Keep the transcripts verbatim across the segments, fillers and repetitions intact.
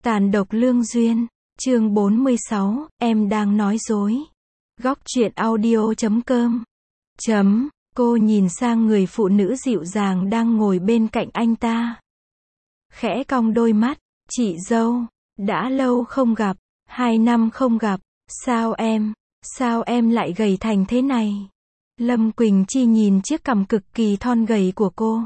Tàn độc lương duyên, chương bốn mươi sáu, em đang nói dối. Góc truyện audio chấm com. Chấm, cô nhìn sang người phụ nữ dịu dàng đang ngồi bên cạnh anh ta. Khẽ cong đôi mắt, chị dâu, đã lâu không gặp, hai năm không gặp, sao em, sao em lại gầy thành thế này? Lâm Quỳnh Chi nhìn chiếc cằm cực kỳ thon gầy của cô.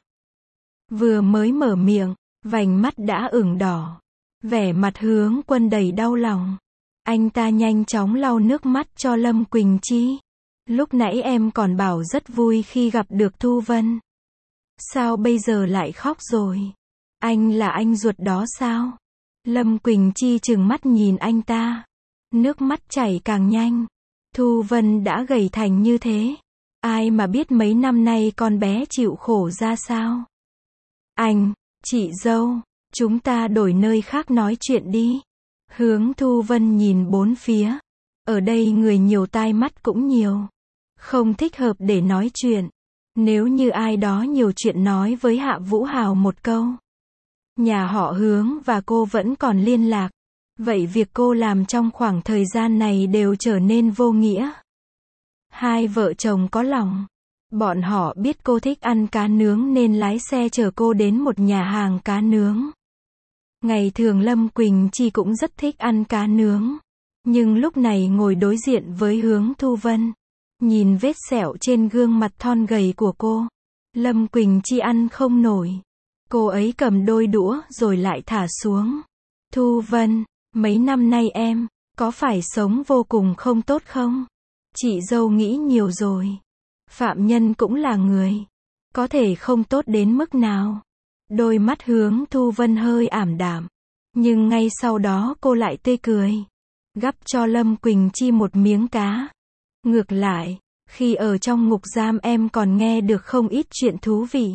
Vừa mới mở miệng, vành mắt đã ửng đỏ. Vẻ mặt Hướng Quân đầy đau lòng. Anh ta nhanh chóng lau nước mắt cho Lâm Quỳnh Chi. Lúc nãy em còn bảo rất vui khi gặp được Thu Vân. Sao bây giờ lại khóc rồi? Anh là anh ruột đó sao? Lâm Quỳnh Chi trừng mắt nhìn anh ta. Nước mắt chảy càng nhanh. Thu Vân đã gầy thành như thế. Ai mà biết mấy năm nay con bé chịu khổ ra sao? Anh, chị dâu, chúng ta đổi nơi khác nói chuyện đi. Hướng Thu Vân nhìn bốn phía. Ở đây người nhiều tai mắt cũng nhiều. Không thích hợp để nói chuyện. Nếu như ai đó nhiều chuyện nói với Hạ Vũ Hào một câu. Nhà họ Hướng và cô vẫn còn liên lạc. Vậy việc cô làm trong khoảng thời gian này đều trở nên vô nghĩa. Hai vợ chồng có lòng. Bọn họ biết cô thích ăn cá nướng nên lái xe chở cô đến một nhà hàng cá nướng. Ngày thường Lâm Quỳnh Chi cũng rất thích ăn cá nướng. Nhưng lúc này ngồi đối diện với Hướng Thu Vân. Nhìn vết sẹo trên gương mặt thon gầy của cô. Lâm Quỳnh Chi ăn không nổi. Cô ấy cầm đôi đũa rồi lại thả xuống. Thu Vân, mấy năm nay em, có phải sống vô cùng không tốt không? Chị dâu nghĩ nhiều rồi. Phạm Nhân cũng là người. Có thể không tốt đến mức nào. Đôi mắt Hướng Thu Vân hơi ảm đạm. Nhưng ngay sau đó cô lại tươi cười. Gắp cho Lâm Quỳnh Chi một miếng cá. Ngược lại, khi ở trong ngục giam em còn nghe được không ít chuyện thú vị.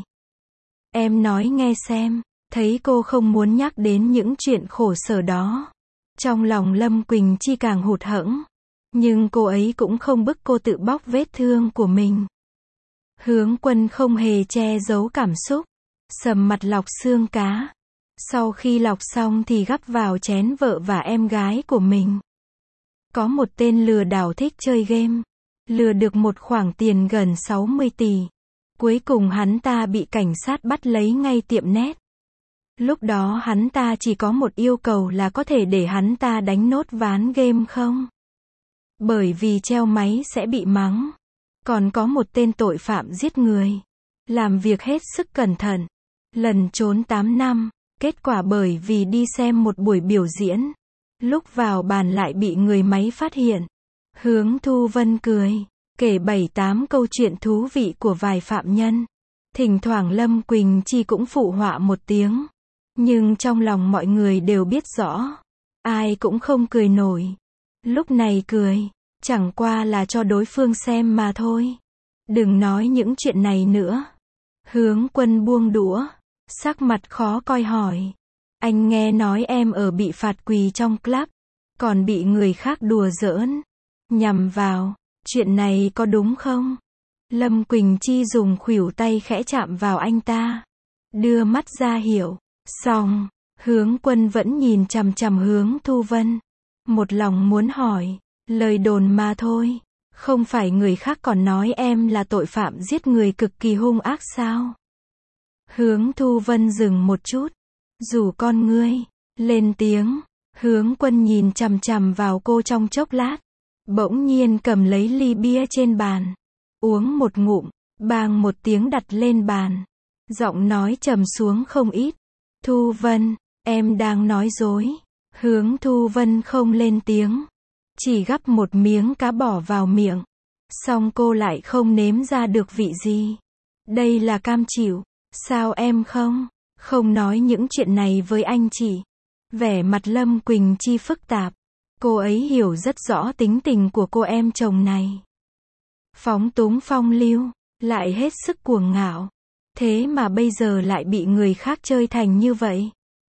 Em nói nghe xem. Thấy cô không muốn nhắc đến những chuyện khổ sở đó. Trong lòng Lâm Quỳnh Chi càng hụt hẫng. Nhưng cô ấy cũng không bức cô tự bóc vết thương của mình. Hướng Quân không hề che giấu cảm xúc. Sầm mặt lọc xương cá. Sau khi lọc xong thì gắp vào chén vợ và em gái của mình. Có một tên lừa đảo thích chơi game. Lừa được một khoản tiền gần sáu mươi tỷ. Cuối cùng hắn ta bị cảnh sát bắt lấy ngay tiệm net. Lúc đó hắn ta chỉ có một yêu cầu là có thể để hắn ta đánh nốt ván game không? Bởi vì treo máy sẽ bị mắng. Còn có một tên tội phạm giết người. Làm việc hết sức cẩn thận. Lần trốn tám năm. Kết quả bởi vì đi xem một buổi biểu diễn. Lúc vào bàn lại bị người máy phát hiện. Hướng Thu Vân cười. Kể bảy tám câu chuyện thú vị của vài phạm nhân. Thỉnh thoảng Lâm Quỳnh Chi cũng phụ họa một tiếng. Nhưng trong lòng mọi người đều biết rõ. Ai cũng không cười nổi. Lúc này cười. Chẳng qua là cho đối phương xem mà thôi. Đừng nói những chuyện này nữa. Hướng Quân buông đũa. Sắc mặt khó coi hỏi. Anh nghe nói em ở bị phạt quỳ trong club. Còn bị người khác đùa giỡn. Nhằm vào. Chuyện này có đúng không? Lâm Quỳnh Chi dùng khuỷu tay khẽ chạm vào anh ta. Đưa mắt ra hiểu. Xong. Hướng Quân vẫn nhìn chằm chằm Hướng Thu Vân. Một lòng muốn hỏi. Lời đồn mà thôi. Không phải người khác còn nói em là tội phạm giết người cực kỳ hung ác sao? Hướng Thu Vân dừng một chút. Rủ con ngươi. Lên tiếng. Hướng Quân nhìn chằm chằm vào cô trong chốc lát. Bỗng nhiên cầm lấy ly bia trên bàn. Uống một ngụm. Bang một tiếng đặt lên bàn. Giọng nói trầm xuống không ít. Thu Vân, em đang nói dối. Hướng Thu Vân không lên tiếng. Chỉ gắp một miếng cá bỏ vào miệng. Xong cô lại không nếm ra được vị gì. Đây là cam chịu. Sao em không? Không nói những chuyện này với anh chị. Vẻ mặt Lâm Quỳnh Chi phức tạp. Cô ấy hiểu rất rõ tính tình của cô em chồng này. Phóng túng phong lưu. Lại hết sức cuồng ngạo. Thế mà bây giờ lại bị người khác chơi thành như vậy.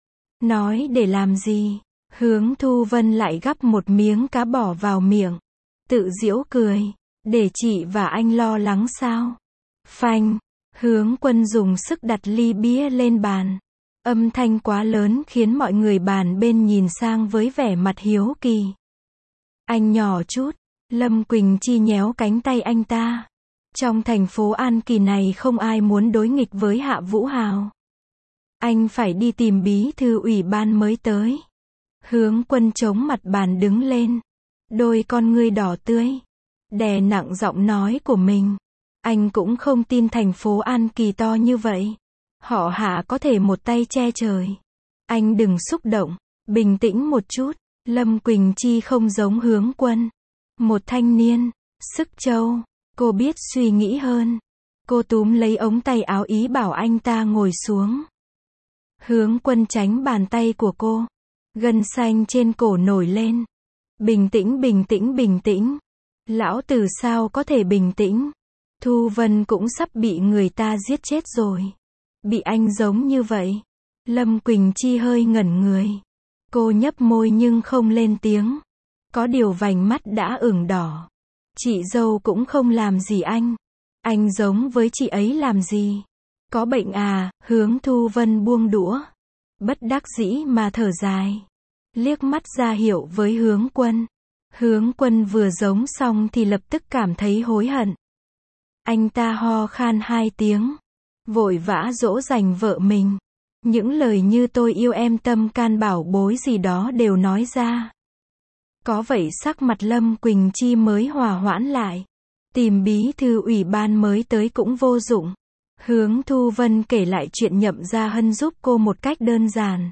Nói để làm gì? Hướng Thu Vân lại gắp một miếng cá bỏ vào miệng. Tự giễu cười. Để chị và anh lo lắng sao? Phanh. Hướng Quân dùng sức đặt ly bia lên bàn. Âm thanh quá lớn khiến mọi người bàn bên nhìn sang với vẻ mặt hiếu kỳ. Anh nhỏ chút, Lâm Quỳnh Chi nhéo cánh tay anh ta. Trong thành phố An Kỳ này không ai muốn đối nghịch với Hạ Vũ Hào. Anh phải đi tìm bí thư ủy ban mới tới. Hướng Quân chống mặt bàn đứng lên. Đôi con ngươi đỏ tươi. Đè nặng giọng nói của mình. Anh cũng không tin thành phố An Kỳ to như vậy. Họ Hạ có thể một tay che trời. Anh đừng xúc động. Bình tĩnh một chút. Lâm Quỳnh Chi không giống Hướng Quân. Một thanh niên. Sức trâu. Cô biết suy nghĩ hơn. Cô túm lấy ống tay áo ý bảo anh ta ngồi xuống. Hướng Quân tránh bàn tay của cô. Gân xanh trên cổ nổi lên. Bình tĩnh, bình tĩnh, bình tĩnh. Lão tử sao có thể bình tĩnh. Thu Vân cũng sắp bị người ta giết chết rồi. Bị anh giống như vậy. Lâm Quỳnh Chi hơi ngẩn người. Cô nhấp môi nhưng không lên tiếng. Có điều vành mắt đã ửng đỏ. Chị dâu cũng không làm gì anh. Anh giống với chị ấy làm gì? Có bệnh à? Hướng Thu Vân buông đũa. Bất đắc dĩ mà thở dài. Liếc mắt ra hiệu với Hướng Quân. Hướng Quân vừa giống xong thì lập tức cảm thấy hối hận. Anh ta ho khan hai tiếng. Vội vã dỗ dành vợ mình. Những lời như tôi yêu em, tâm can bảo bối gì đó đều nói ra. Có vậy sắc mặt Lâm Quỳnh Chi mới hòa hoãn lại. Tìm bí thư ủy ban mới tới cũng vô dụng. Hướng Thu Vân kể lại chuyện Nhậm Gia Hân giúp cô một cách đơn giản.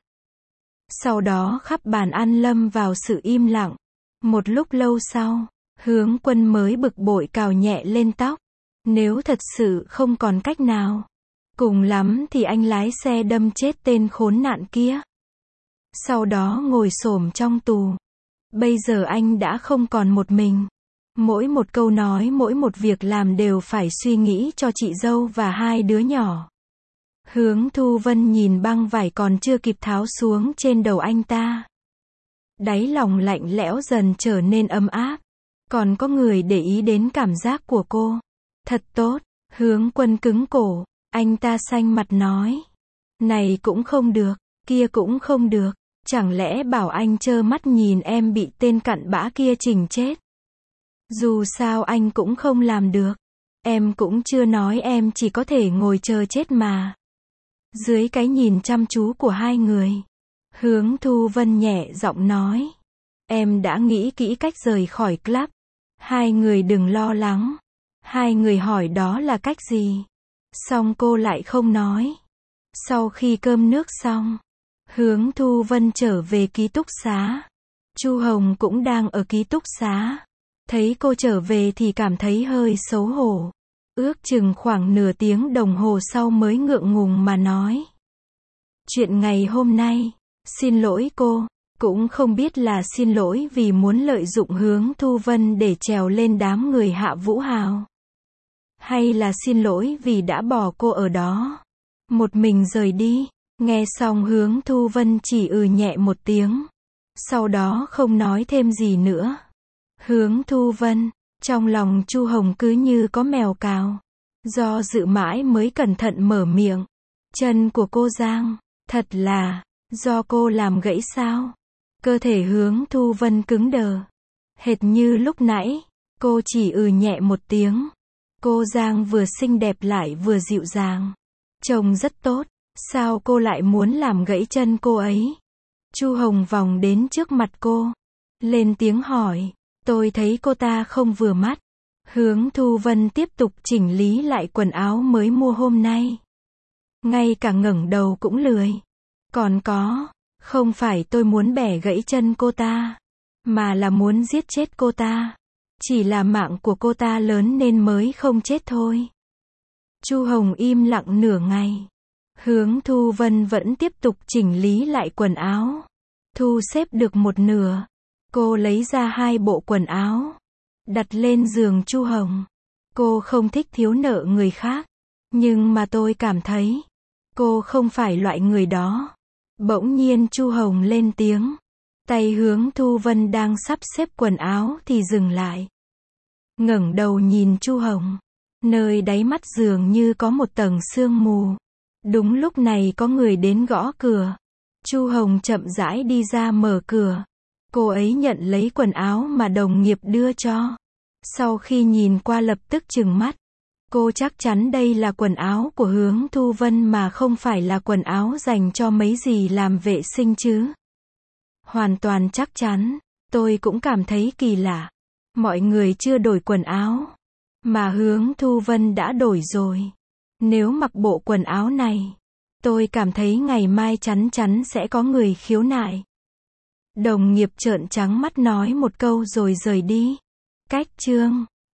Sau đó khắp bàn ăn lâm vào sự im lặng. Một lúc lâu sau, Hướng Quân mới bực bội cào nhẹ lên tóc. Nếu thật sự không còn cách nào, cùng lắm thì anh lái xe đâm chết tên khốn nạn kia. Sau đó ngồi xổm trong tù. Bây giờ anh đã không còn một mình. Mỗi một câu nói, mỗi một việc làm đều phải suy nghĩ cho chị dâu và hai đứa nhỏ. Hướng Thu Vân nhìn băng vải còn chưa kịp tháo xuống trên đầu anh ta. Đáy lòng lạnh lẽo dần trở nên ấm áp. Còn có người để ý đến cảm giác của cô. Thật tốt. Hướng Quân cứng cổ. Anh ta xanh mặt nói. Này cũng không được, kia cũng không được. Chẳng lẽ bảo anh trơ mắt nhìn em bị tên cặn bã kia chỉnh chết? Dù sao anh cũng không làm được. Em cũng chưa nói em chỉ có thể ngồi chờ chết mà. Dưới cái nhìn chăm chú của hai người, Hướng Thu Vân nhẹ giọng nói. Em đã nghĩ kỹ cách rời khỏi club. Hai người đừng lo lắng. Hai người hỏi đó là cách gì? Xong cô lại không nói. Sau khi cơm nước xong, Hướng Thu Vân trở về ký túc xá. Chu Hồng cũng đang ở ký túc xá. Thấy cô trở về thì cảm thấy hơi xấu hổ. Ước chừng khoảng nửa tiếng đồng hồ sau mới ngượng ngùng mà nói. Chuyện ngày hôm nay, xin lỗi cô, cũng không biết là xin lỗi vì muốn lợi dụng Hướng Thu Vân để trèo lên đám người Hạ Vũ Hào. Hay là xin lỗi vì đã bỏ cô ở đó. Một mình rời đi. Nghe xong Hướng Thu Vân chỉ ừ nhẹ một tiếng. Sau đó không nói thêm gì nữa. Hướng Thu Vân, trong lòng Chu Hồng cứ như có mèo cào. Do dự mãi mới cẩn thận mở miệng. Chân của cô Giang, thật là, do cô làm gãy sao? Cơ thể Hướng Thu Vân cứng đờ. Hệt như lúc nãy, cô chỉ ừ nhẹ một tiếng. Cô Giang vừa xinh đẹp lại vừa dịu dàng. Trông rất tốt, sao cô lại muốn làm gãy chân cô ấy? Chu Hồng vòng đến trước mặt cô. Lên tiếng hỏi, tôi thấy cô ta không vừa mắt. Hướng Thu Vân tiếp tục chỉnh lý lại quần áo mới mua hôm nay. Ngay cả ngẩng đầu cũng lười. Còn có, không phải tôi muốn bẻ gãy chân cô ta, mà là muốn giết chết cô ta. Chỉ là mạng của cô ta lớn nên mới không chết thôi. Chu Hồng im lặng nửa ngày. Hướng Thu Vân vẫn tiếp tục chỉnh lý lại quần áo. Thu xếp được một nửa. Cô lấy ra hai bộ quần áo. Đặt lên giường Chu Hồng. Cô không thích thiếu nợ người khác. Nhưng mà tôi cảm thấy, cô không phải loại người đó. Bỗng nhiên Chu Hồng lên tiếng. Tay Hướng Thu Vân đang sắp xếp quần áo thì dừng lại. Ngẩng đầu nhìn Chu Hồng. Nơi đáy mắt dường như có một tầng sương mù. Đúng lúc này có người đến gõ cửa. Chu Hồng chậm rãi đi ra mở cửa. Cô ấy nhận lấy quần áo mà đồng nghiệp đưa cho. Sau khi nhìn qua lập tức trừng mắt. Cô chắc chắn đây là quần áo của Hướng Thu Vân mà không phải là quần áo dành cho mấy dì làm vệ sinh chứ. Hoàn toàn chắc chắn. Tôi cũng cảm thấy kỳ lạ. Mọi người chưa đổi quần áo. Mà Hướng Thu Vân đã đổi rồi. Nếu mặc bộ quần áo này, tôi cảm thấy ngày mai chắn chắn sẽ có người khiếu nại. Đồng nghiệp trợn trắng mắt nói một câu rồi rời đi. Cách chương